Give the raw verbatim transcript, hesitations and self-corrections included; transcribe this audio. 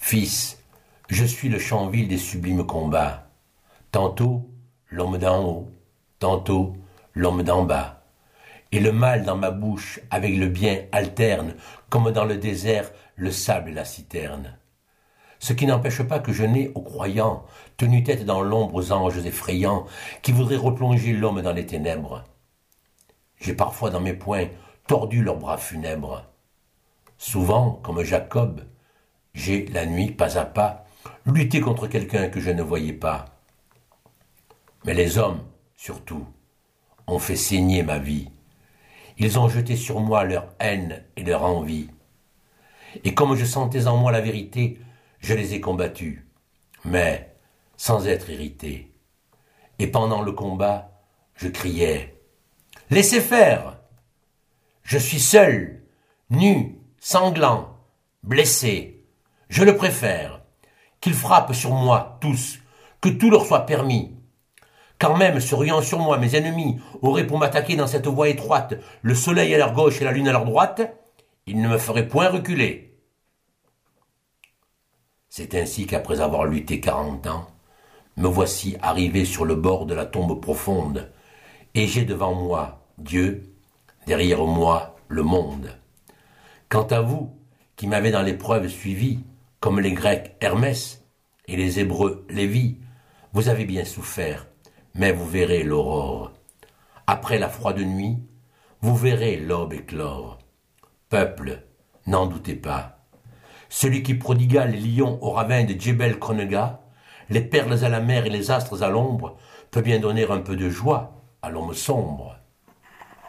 Fils, je suis le Champ-Ville des sublimes combats. Tantôt, l'homme d'en haut, tantôt, l'homme d'en bas. Et le mal dans ma bouche avec le bien alterne, comme dans le désert le sable et la citerne. Ce qui n'empêche pas que je n'ai, aux croyants, tenu tête dans l'ombre aux anges effrayants, qui voudraient replonger l'homme dans les ténèbres. J'ai parfois dans mes poings tordu leurs bras funèbres. Souvent, comme Jacob, j'ai, la nuit, pas à pas, lutté contre quelqu'un que je ne voyais pas. Mais les hommes, surtout, ont fait saigner ma vie. Ils ont jeté sur moi leur haine et leur envie. Et comme je sentais en moi la vérité, je les ai combattus, mais sans être irrité. Et pendant le combat, je criais « Laissez faire ! Je suis seul, nu, sanglant, blessé. Je le préfère. Qu'ils frappent sur moi, tous, que tout leur soit permis. Quand même, se riant sur moi, mes ennemis auraient pour m'attaquer dans cette voie étroite le soleil à leur gauche et la lune à leur droite, ils ne me feraient point reculer. » C'est ainsi qu'après avoir lutté quarante ans, me voici arrivé sur le bord de la tombe profonde, et j'ai devant moi Dieu, derrière moi le monde. Quant à vous, qui m'avez dans l'épreuve suivi, comme les Grecs Hermès et les Hébreux Lévi, vous avez bien souffert, mais vous verrez l'aurore. Après la froide nuit, vous verrez l'aube éclore. Peuple, n'en doutez pas. Celui qui prodigua les lions au ravin de Djebel Kronega, les perles à la mer et les astres à l'ombre, peut bien donner un peu de joie à l'homme sombre.